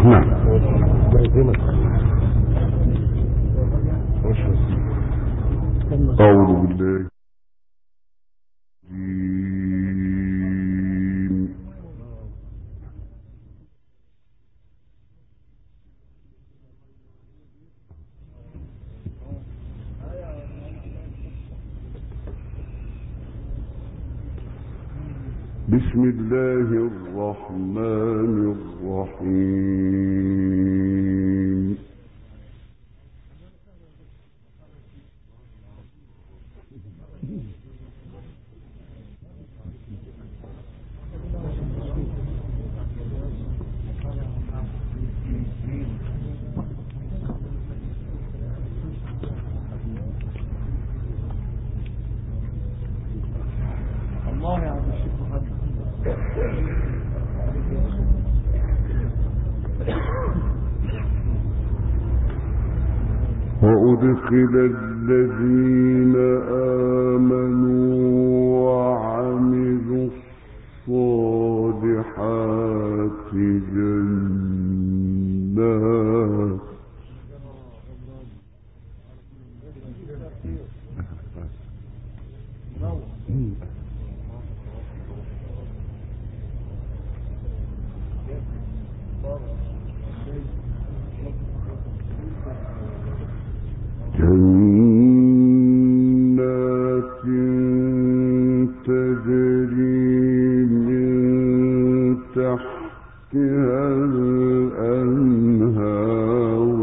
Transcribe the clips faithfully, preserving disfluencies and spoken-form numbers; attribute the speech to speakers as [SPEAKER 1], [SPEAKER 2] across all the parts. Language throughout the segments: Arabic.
[SPEAKER 1] نعم. أعوذ بالله بسم الله الرحمن الرحيم.
[SPEAKER 2] الله يا عم الشيخ محمد.
[SPEAKER 1] وأدخل الذين آمنوا وعملوا الصالحات جنات جنات تجري من تحتها الأنهار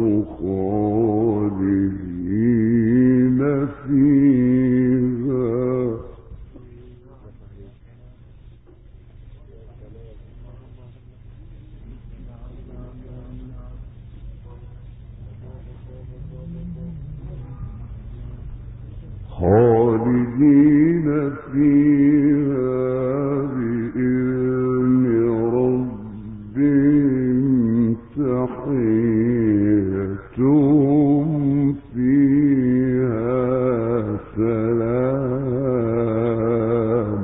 [SPEAKER 1] خالدين فيها خالدين فيها بإذن ربهم تحيتهم فيها سلام.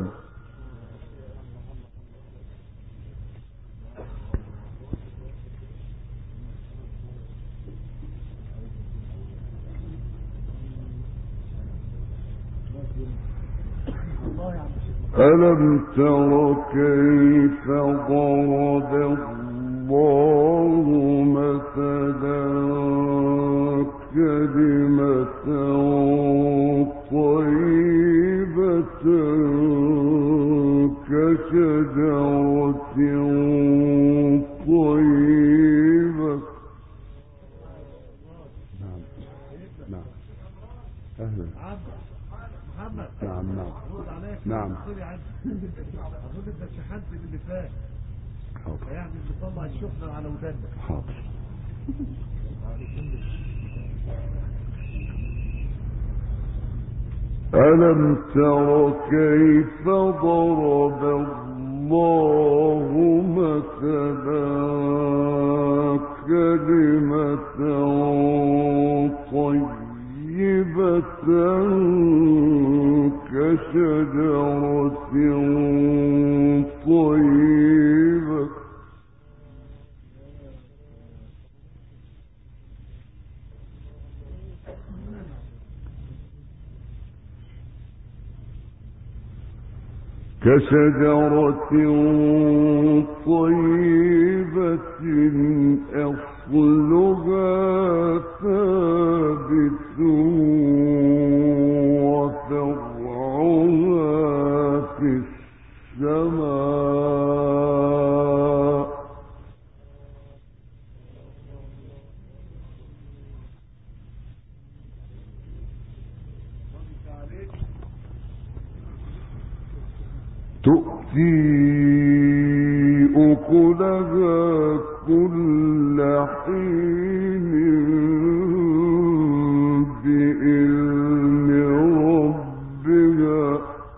[SPEAKER 1] ألم تر كيف ضرب الله مثلا كلمة طيبة كشجرة طيبة. نعم نعم أهلا
[SPEAKER 2] محمد.
[SPEAKER 1] نعم نعم نعم.
[SPEAKER 2] أظن أنت شحنت اللي فات.
[SPEAKER 1] حاضر.
[SPEAKER 2] يعني بتطلع الشحنة على ودانك.
[SPEAKER 1] حاضر. ألم تر كيف ضرب الله مثلا كلمة طيبة كشجرة طيبة كشجرة طيبة أصلها ثابت وفرعها في السماء. تؤتي أكلها كل حين بإذن ربها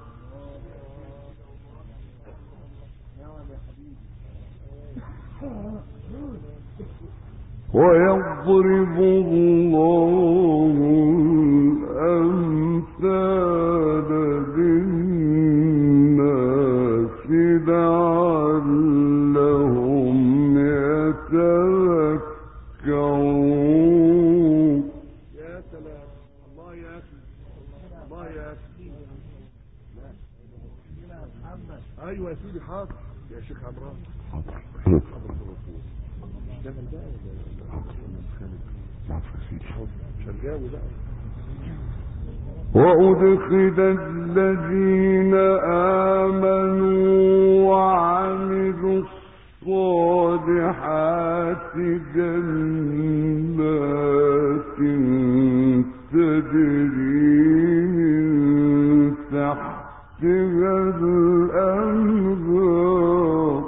[SPEAKER 1] ويضرب الله الأمثال للناس لعلهم يتذكرون. تذكرون.
[SPEAKER 2] يا سلام، الله يا اخي، الله يا اخي. ايوه يا سيدي، حاضر يا شيخ عمران.
[SPEAKER 1] حاضر.
[SPEAKER 2] حضرة الرسول اشتغل بقى ولا
[SPEAKER 1] عفوا سيدي.
[SPEAKER 2] شرقاوي بقى.
[SPEAKER 1] وأدخل الذين آمنوا وعملوا الصالحات جنات تجري من تحتها الأنهار.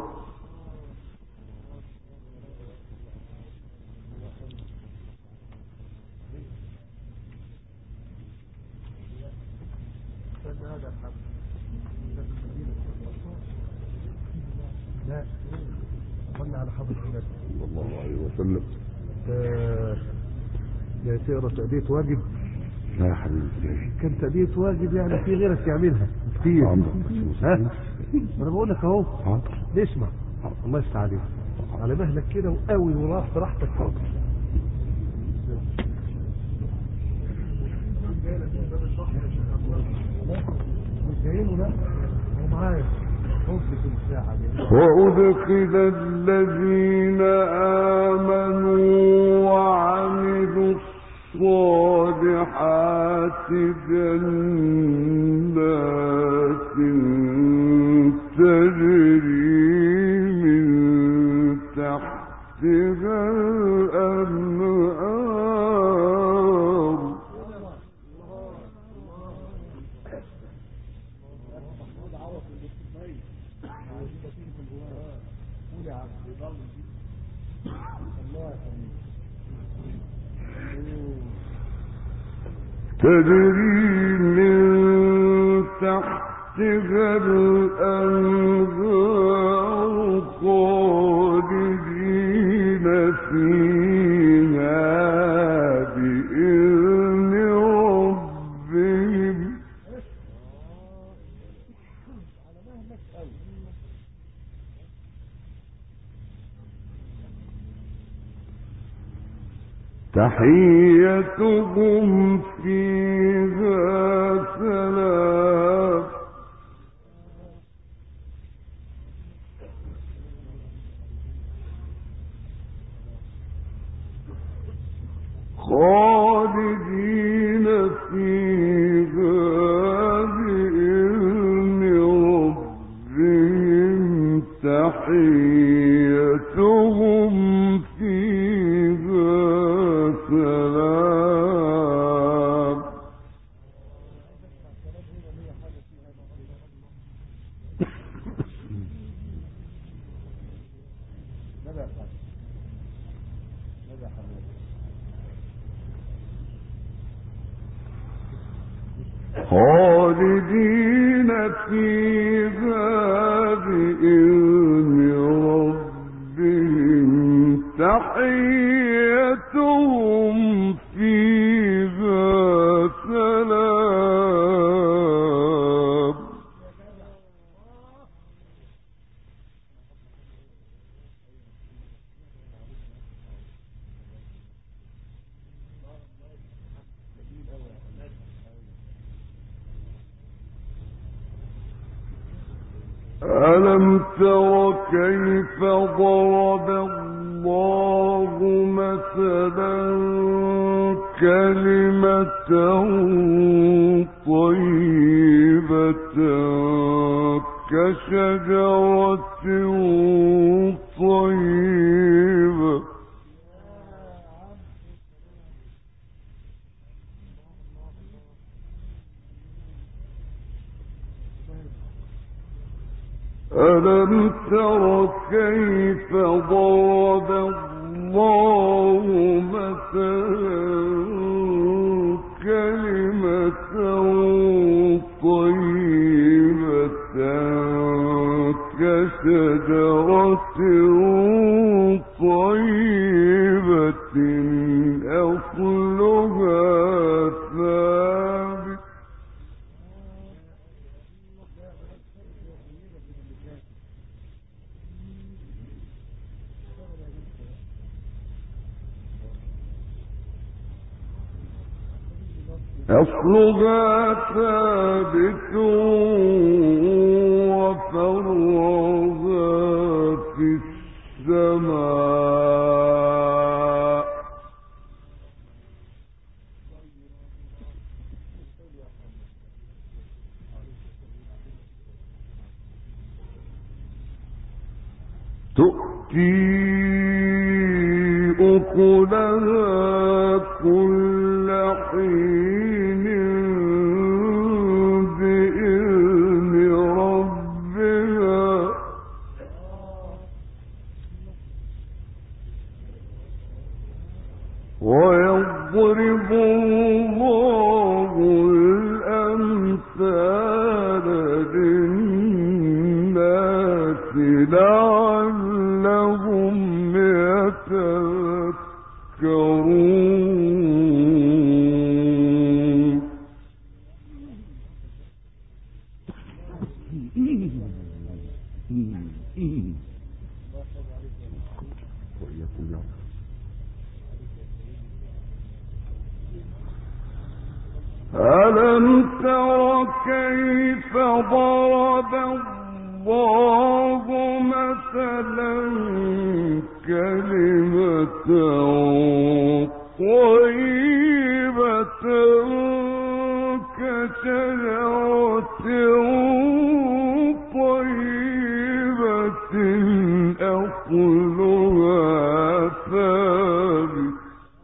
[SPEAKER 2] لا، صلي على حضرة النبي
[SPEAKER 1] صلى الله عليه وسلم.
[SPEAKER 2] آه، يا تقرا تأدية واجب.
[SPEAKER 1] لا يا حبيبي،
[SPEAKER 2] كان تأدية واجب يعني في غيرك يعملها كتير.
[SPEAKER 1] عندك
[SPEAKER 2] ها؟ انا بقول لك اهو.
[SPEAKER 1] حاضر.
[SPEAKER 2] اسمع، الله يفتح عليك، على مهلك كده وقوي وراح براحتك. حاضر. مش جايينه لا، هو معايا حب في الساعة دي.
[SPEAKER 1] وأدخل الذين آمنوا وعملوا الصالحات جنات تجري من تحتها الأنهار. تجري من تحتها الأنهار خالدين فيها بإذن ربهم. تحيتهم فيها سلام. خالدين فيها بإذن ربهم تحيتهم فيها سلام. خالدين فيها بإذن ربهم تحيتهم فيها سلام. ألم تر كيف ضرب الله مثلا كلمة طيبة كشجرة طيبة ألم تر كيف ضرب الله مثلا كلمة طيبة كشجرة طيبة أصلها ثابت. أصلها ثابت وفرعها في السماء تؤتي أكلها كل حين بإذن ربها ويضرب الله الأمثال للناس لعلهم يتذكرون. ألم تر كيف ضرب الله مثلا كلمة طيبة كشجرة طيبة أصلها ثابت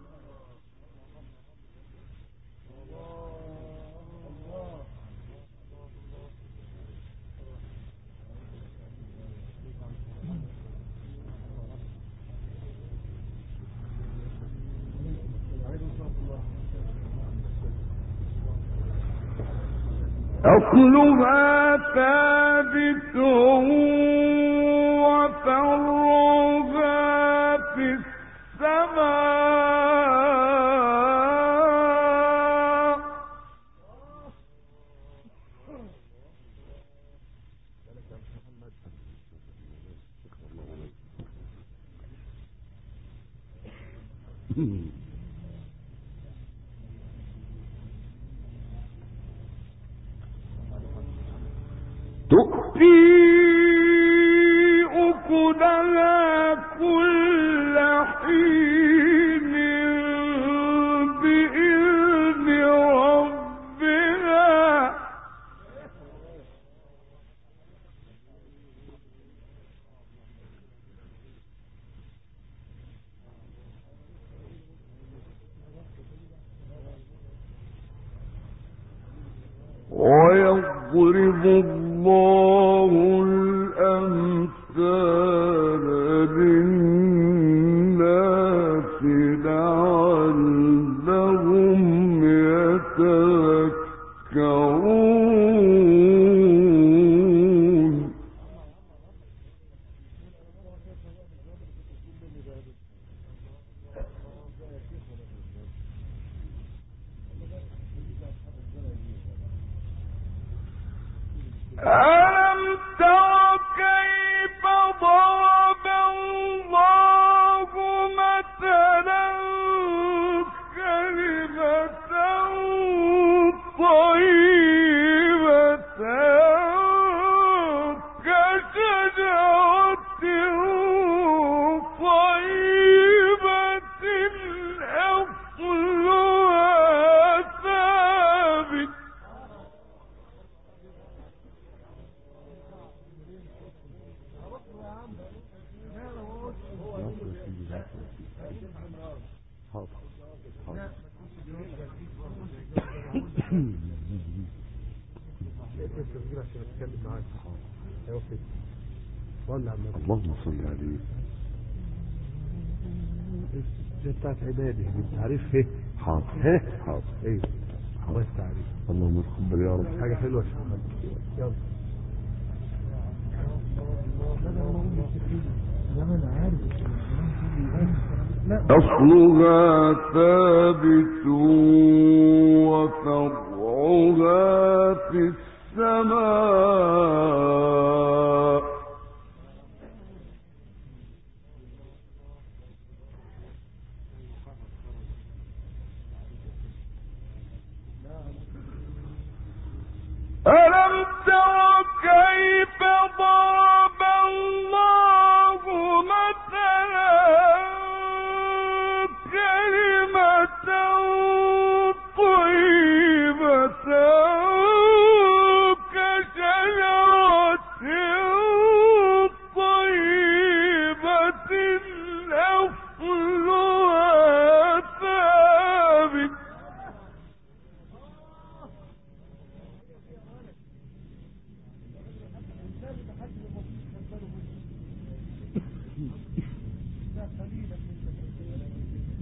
[SPEAKER 1] أصلها ثابت وفرعها في السماء تؤتي أكلها كل حين بإذن ربها ويضرب الله الأمثال للناس لعلهم يتذكرون. ألم تر كيف ضرب الله مثلا كلمة طيبة كشجرة طيبة أصلها ثابت
[SPEAKER 2] اللهم صل عليه. دي بتاعت عبادي دي تعريف ايه؟
[SPEAKER 1] حاضر
[SPEAKER 2] ايه؟
[SPEAKER 1] حاضر
[SPEAKER 2] ايه؟ الله تعريف.
[SPEAKER 1] اللهم تقبل يا رب.
[SPEAKER 2] حاجة حلوة يلا.
[SPEAKER 1] أصلها ثابت وفرعها في السماء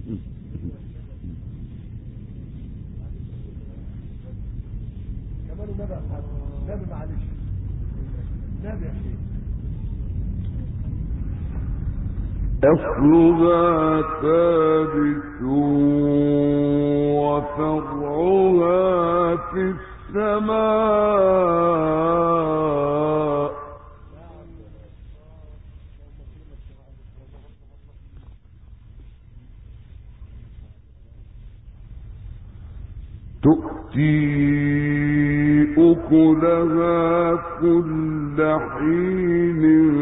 [SPEAKER 2] كمان النبي يا حاج النبي معلش النبي يا شيخ
[SPEAKER 1] أصلها ثابت وفرعها في السماء تؤتي أكلها كل حين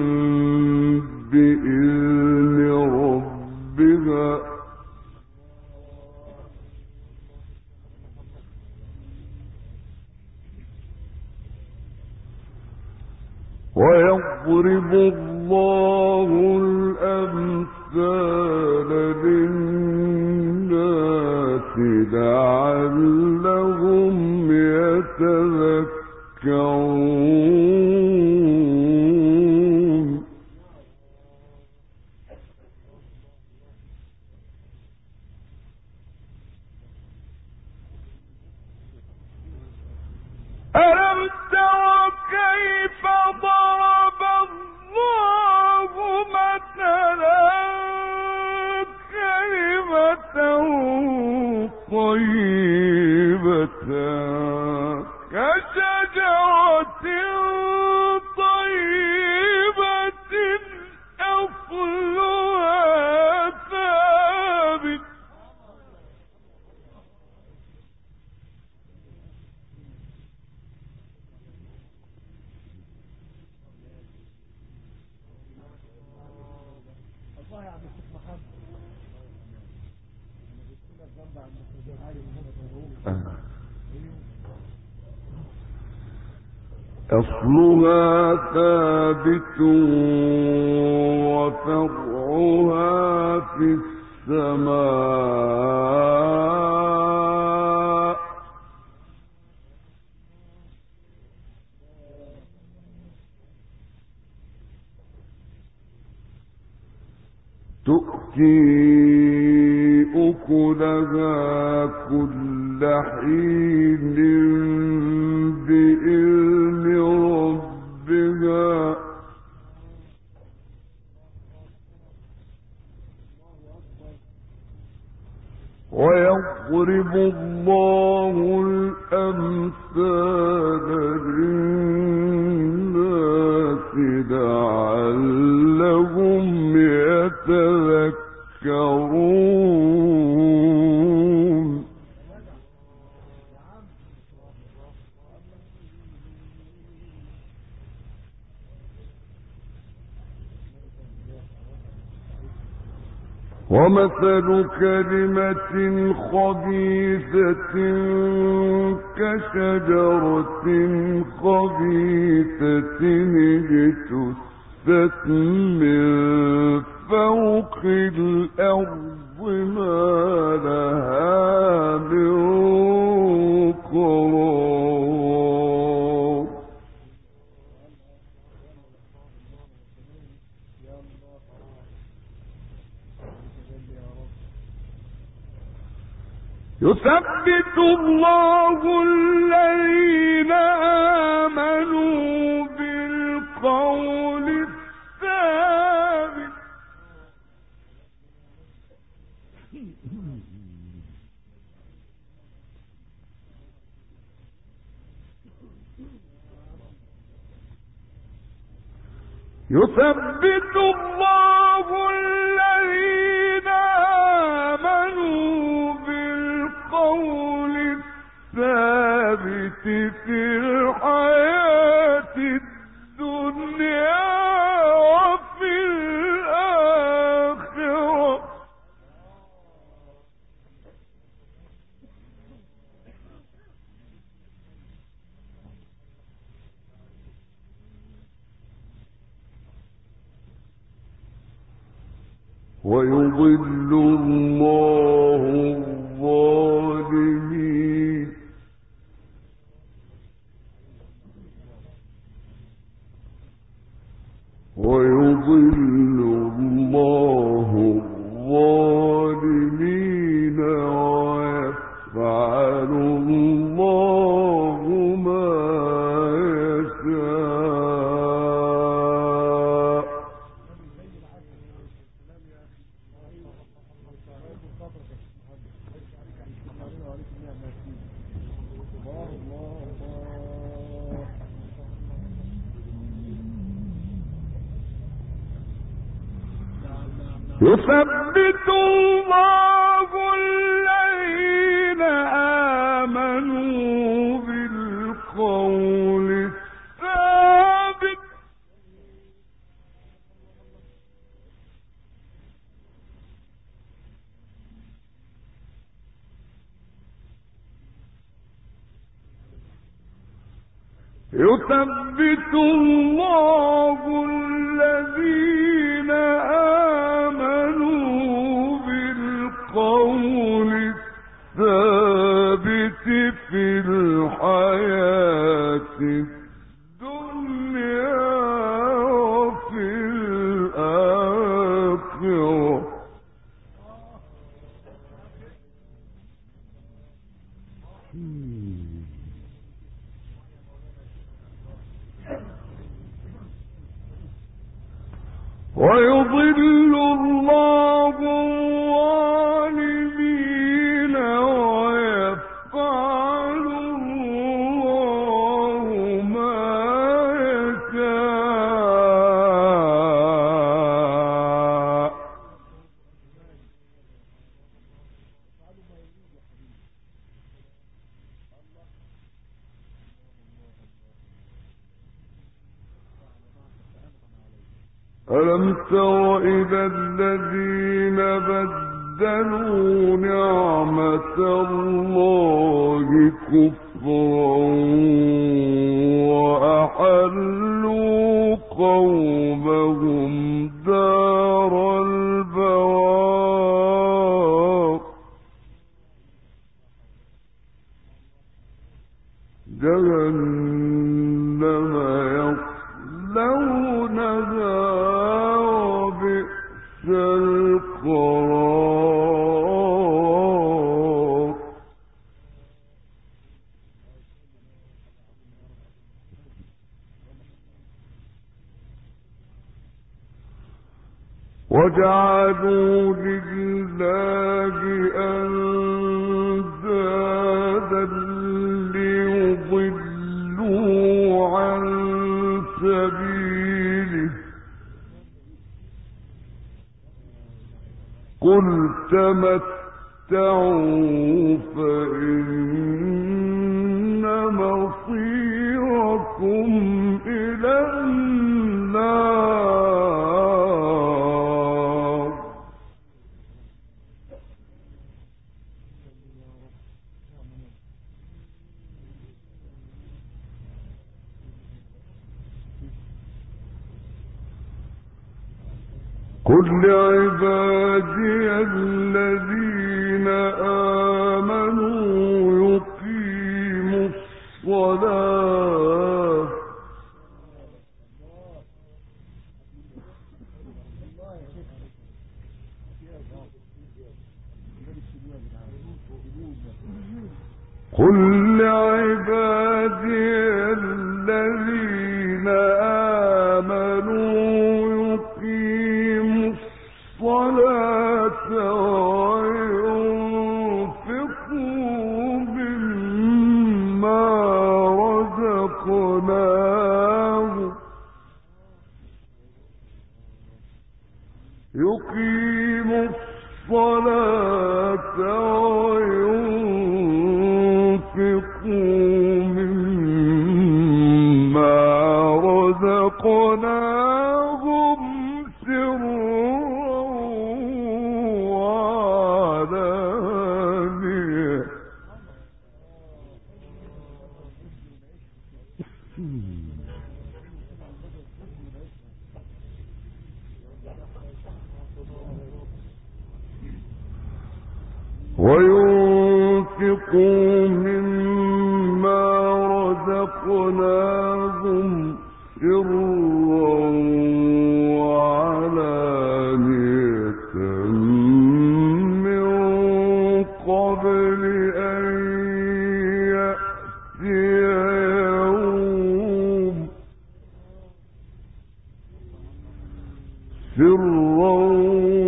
[SPEAKER 1] بإذن ربها ويضرب الله الأمثال للناس لعلهم يتذكرون ألم تر كيف ضرب الله مثلا كلمة طيبة كشجرة طيبة أصلها ثابت
[SPEAKER 2] الله يا عبد الشيخ محمد
[SPEAKER 1] أصلها ثابت وفرعها في السماء تؤتي أكلها كل حين بإذن ربها ويضرب الله الأمثال للناس لعلهم يتذكرون ومثل كلمة خبيثة كشجرة خبيثة اجتثت من فوق الأرض ما لها من قرار يثبت الله الذين آمنوا بالقول الثابت يثبت الله الذين آمنوا بالقول الثابت في الحياة الدنيا وفي الآخرة ويضل الله الظالمين ويضل الله الظالمين يثبت الله الذين آمنوا بالقول الثابت يثبت الله الذين آمنوا بالقول الثابت في الحياة الدنيا وفي الآخرة ويضل الله الظالمين ويفعل الله ما يشاء ألم تر إلى الذين بدلوا نعمة الله كفرا وأحلوا قومهم دار البوار جهنم يصلونها القرار وجعلوا لله أندادا ليضلوا عن سبيله قل تمتعوا فإن مصيركم إلى النار قل لعبادي الذين آمنوا يقيموا الصلاة قل لعبادي الذين آمنوا يقيموا الصلاة وينفقوا مما رزقناهم يقيموا الصلاة وينفقوا مما رزقناهم سرا وعلانية وينفقوا مما رزقناهم سرا وعلانية من قبل أن يأتي يوم سرا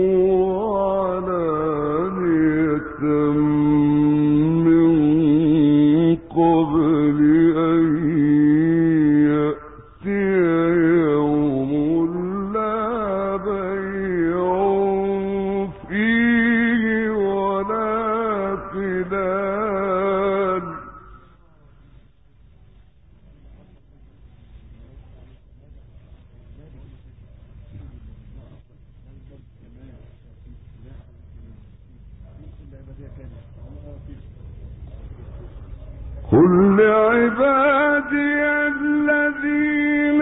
[SPEAKER 1] وعلانية من قل لعبادي الذين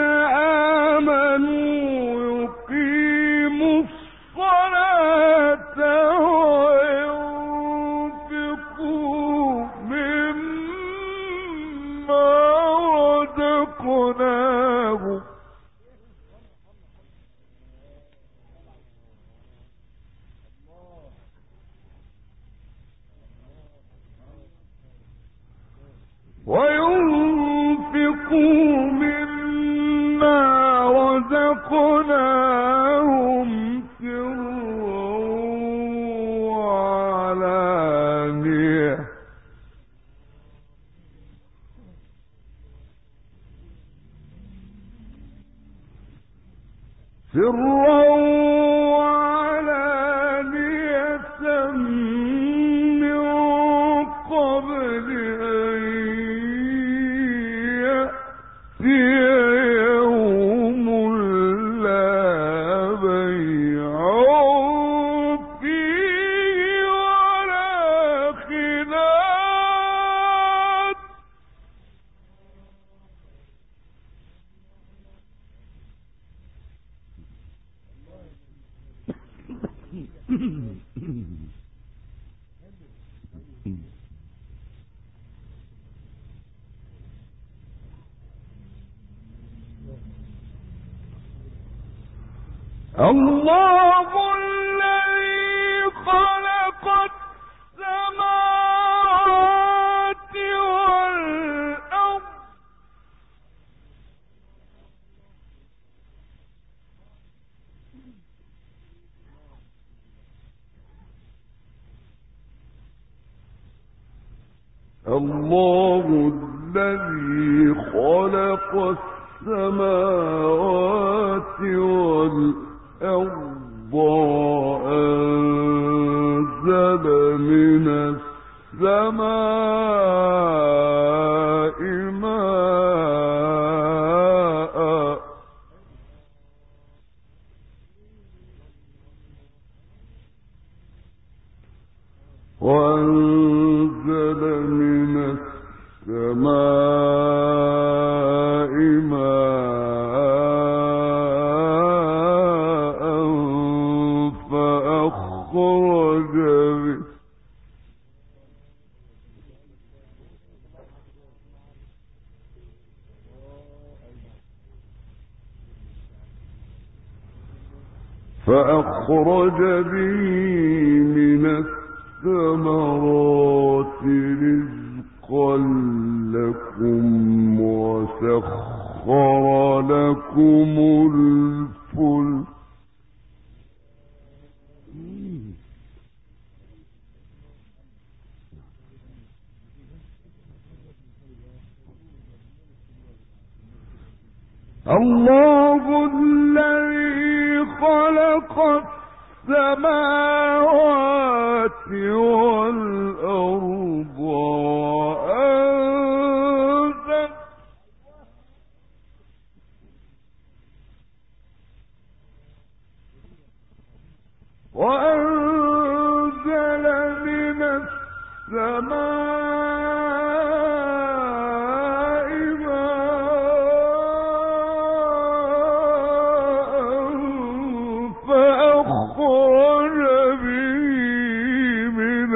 [SPEAKER 1] آمنوا يقيموا الصلاة وينفقوا مما رزقناهم وينفقوا مما رزقناهم سرا وعلانية سرا وعلانية من قبل أن يأتي يوم لا بيع فيه ولا خلال الله الذي خلق السماوات والأرض الله الذي خلق السماوات والأرض وأنزل من السماء ماء وأنزل من السماء ماء فأخرج به فأخرج به من الثمرات رزقا لكم وسخر لكم الفلك الله الذي خلق السماوات والأرض وأنزل وأنزل من السماء ماء فأخرج به من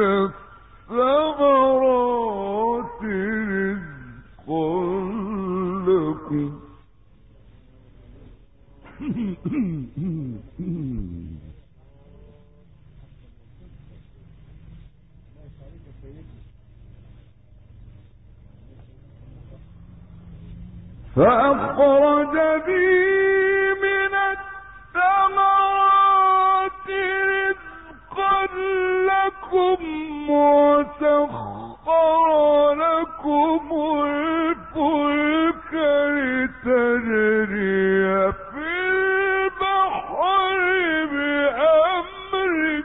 [SPEAKER 1] الثمرات رزقا لكم فأخرج به من الثمرات رزقا لكم وسخر لكم الفلك لتجري في البحر بأمره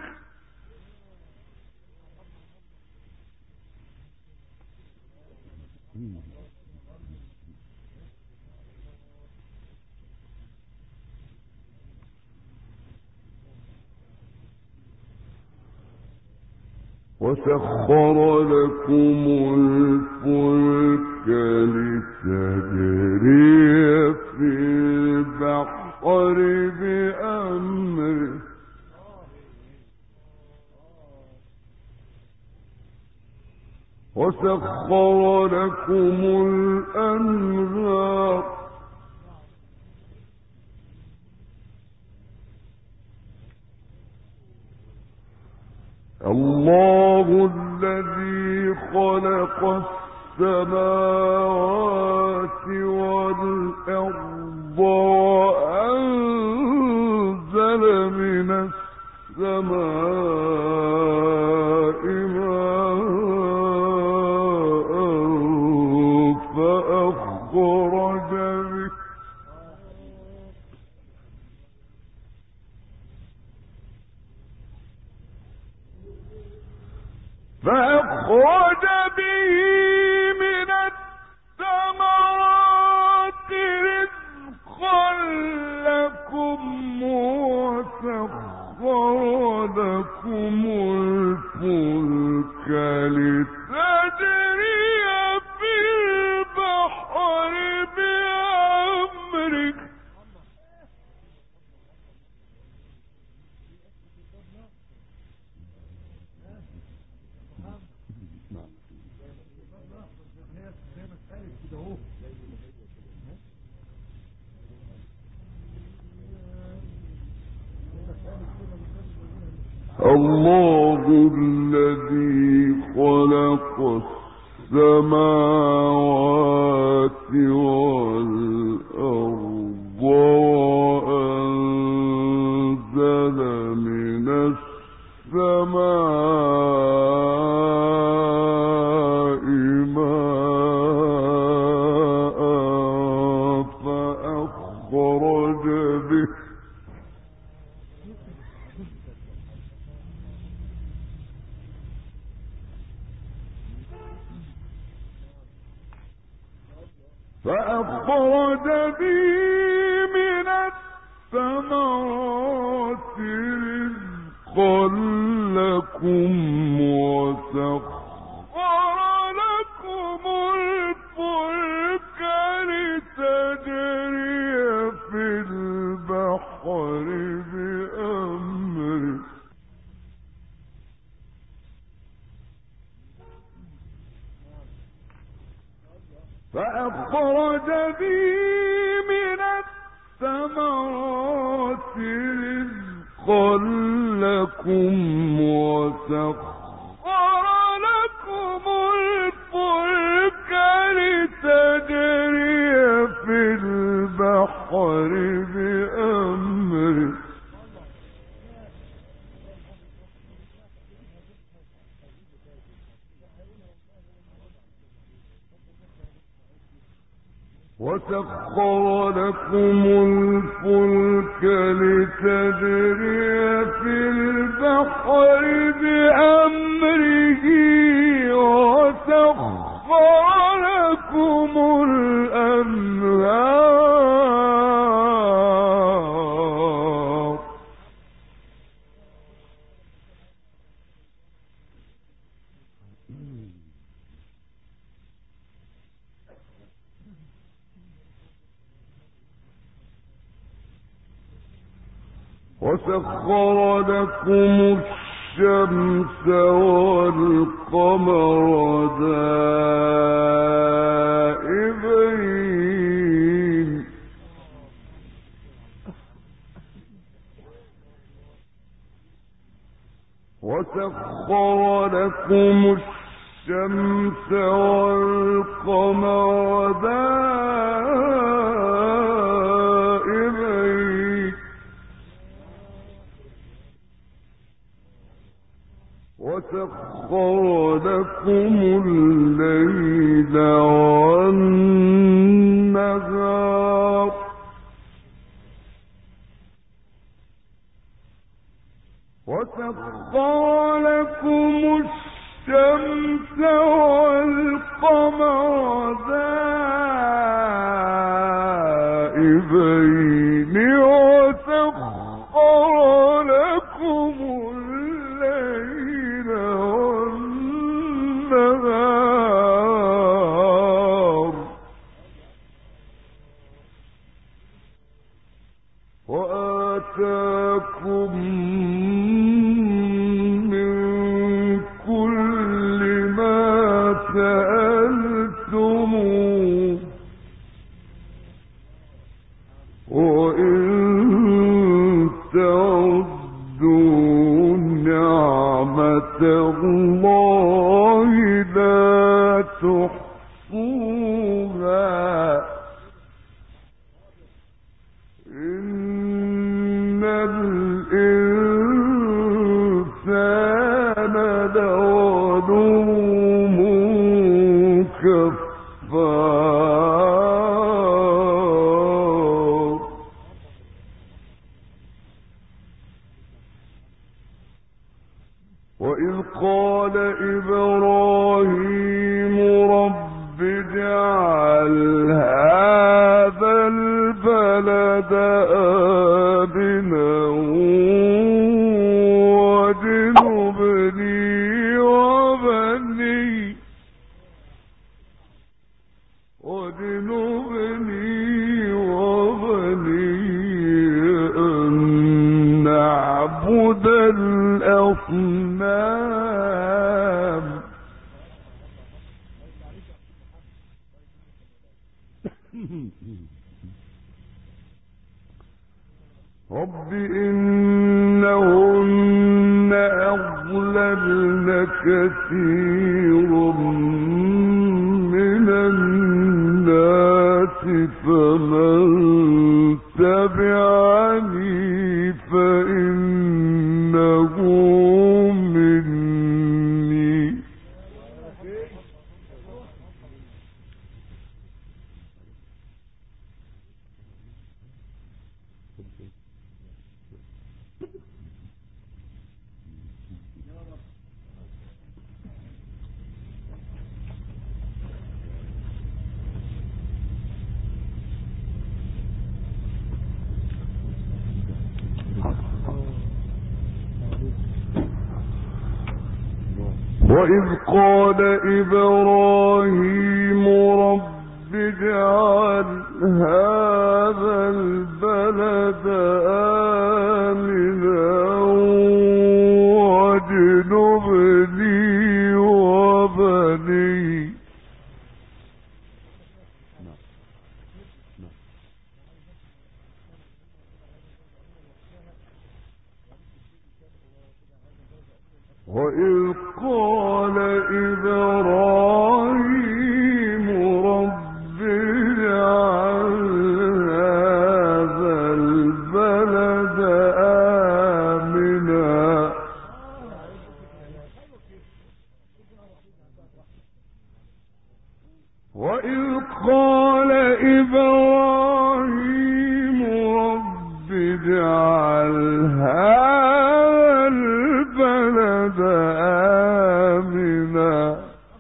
[SPEAKER 1] وسخر لكم الفلك لتجري في البحر بأمره وسخر لكم الأنهار الله الذي خلق السماوات والأرض وأنزل من السماء ماء فأخرج به فأخرج به من الثمرات رزقا لكم وسخر لكم الفلك لتجري في البحر بأمره الله الذي خلق السماوات والأرض وأنزل من السماء ماء فأخرج به فأخرج به من الثمرات رزقا لكم وسخر لكم الفلك لتجري في البحر بأمره فأخرج به من الثمرات رزقا لكم وسخر لكم الفلك لتجري في البحر بأمره وسخر لكم الفلك لتجري في البحر بأمره وسخر لكم الأنهار وسخر لكم الشمس والقمر دائبين وسخر لكم الشمس والقمر دائبين وسخر لكم الليل والنهار وسخر لكم الشمس والقمر دائبين وسخر لكم الليل والنهار نعمة الله لا تحصوها إن الإنسان لظلوم كفار وإذ قال إبراهيم رب اجعل هذا البلد آمنا واجنبني وبني واجنبني وبني أن نعبد الأصنام رب إنهن أضللن كثيرا من الناس فمن تبعني فإنه مني وإذ قال إبراهيم رب اجعل هذا البلد آمنا واجنبني وبني وإذ قال إبراهيم رب اجعل هذا البلد آمنا وإذ قال إبراهيم رب اجعل هذا البلد آمنا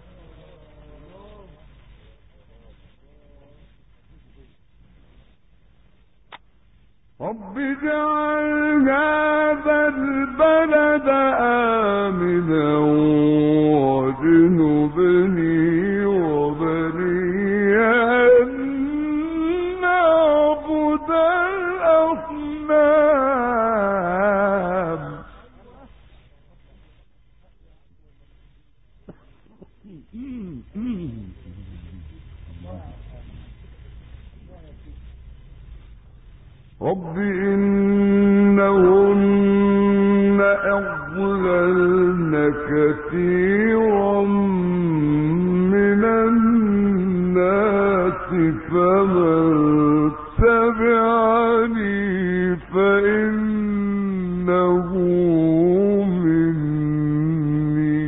[SPEAKER 1] رب اجعل هذا البلد آمنا واجنبني وبني أن نعبد الأصنام رب إنهن أضللن كثيرا من الناس فمن تبعني فإنه مني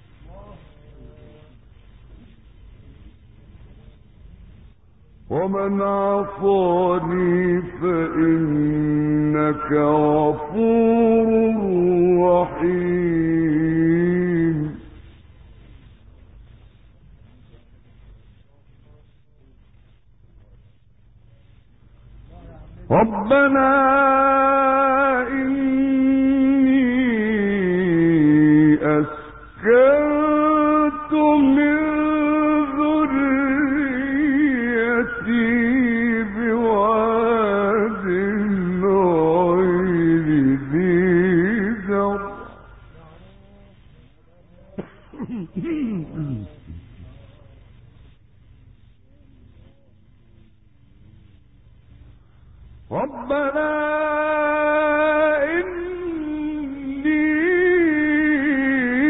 [SPEAKER 1] ومن عصاني فإنك غفور رحيم ربنا إني أسكنت من ذريتي بواد غير ذي زرع ربنا إني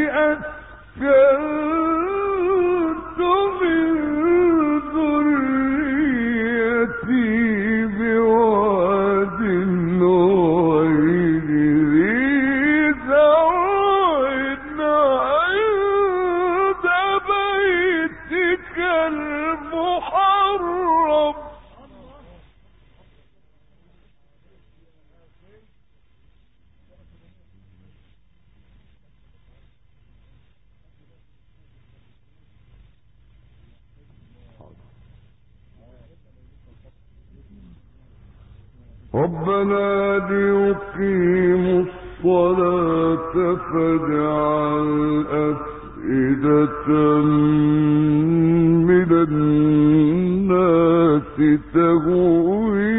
[SPEAKER 1] ربنا ليقيموا الصلاة فاجعل أفئدة من الناس تهوي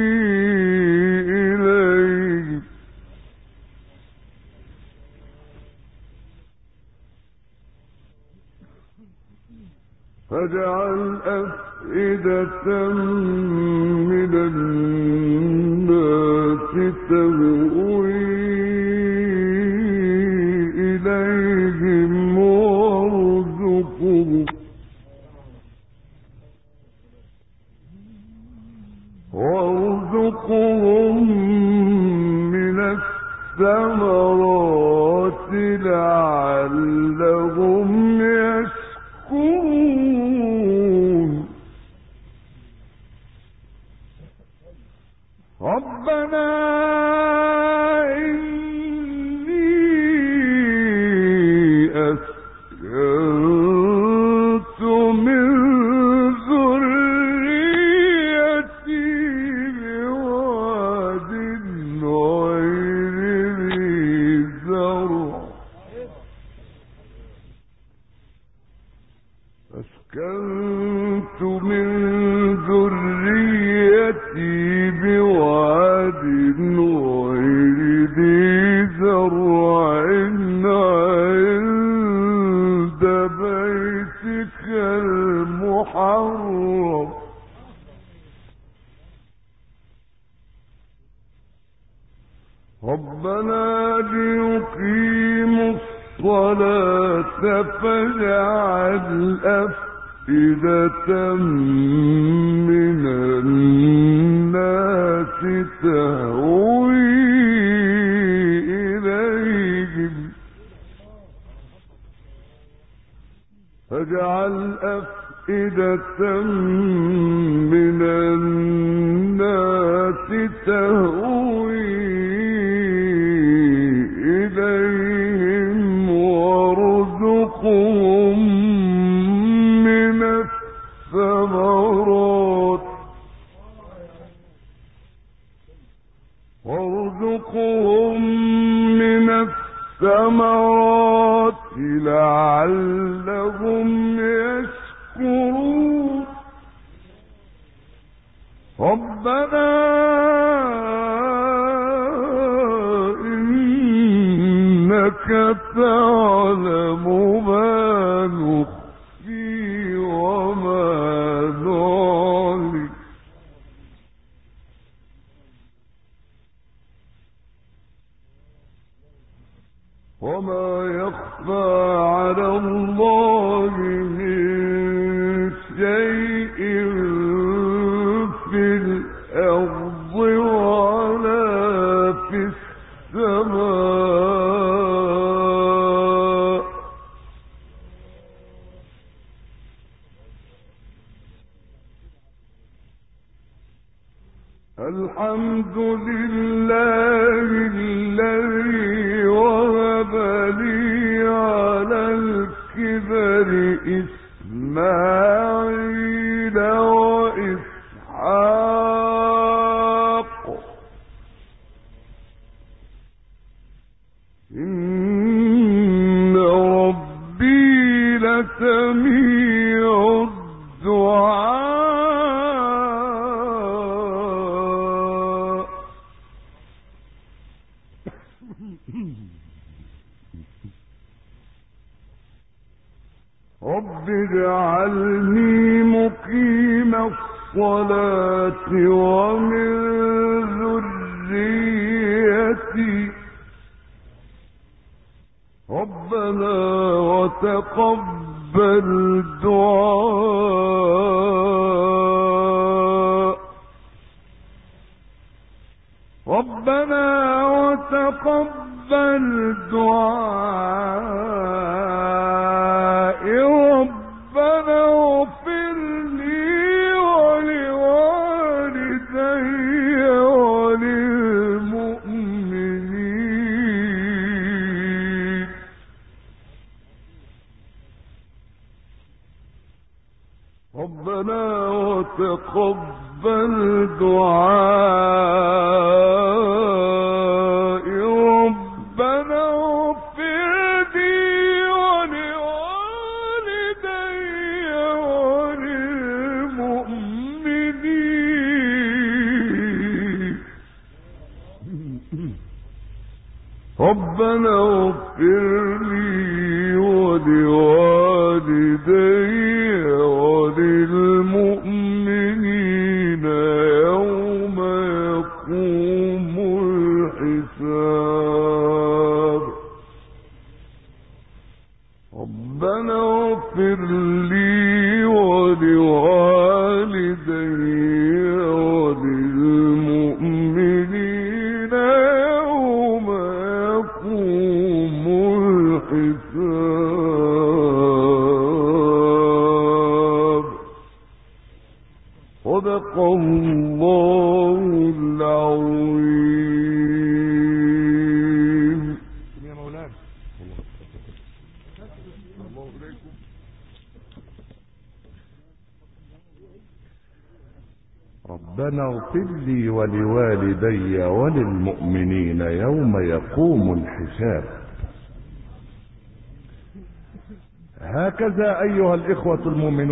[SPEAKER 1] إليه فاجعل أفئدة من الناس تهوي إليهم وارزقهم وارزقهم من الثمرات لعلهم يشكرون ربنا إني أسكنت من ذريتي بواد غير ذي زرع أسكنت من ذريتي بواد غير ذي زرع عند بيتك المحرم ربنا ليقيموا الصلاة فاجعل أفئدة من الناس تهوي إليهم فاجعل أفئدة من الناس تهوي إليهم وارزقهم من الثمرات وارزقهم من الثمرات لعلهم يشكرون ربنا إنك تعلم ما نخفي وما نعلن وما يخفى على الله من شيء في الأرض ولا في السماء الحمد لله الذي وهب لي على الكبر إسماعيل وإسحاق إن ربي لسميع الدعاء رب اجعلني مقيم الصلاة ومن ذريتي ربنا وتقبل دعاء ربنا وتقبل دعاء ربنا اغفر لي ولوالدي وللمؤمنين ربنا وتقبل دعاء ربنا اغفر لي ولوالدي وللمؤمنين ربنا اغفر لي ولوالدي وللمؤمنين يوم يقوم الحساب ربنا اغفر لي ولوالدي وللمؤمنين يوم يقوم الحساب صدق الله العظيم.
[SPEAKER 2] يا مولانا
[SPEAKER 3] ربنا اغفر لي ولوالدي وللمؤمنين يوم يقوم الحساب. هكذا أيها الإخوة المؤمنون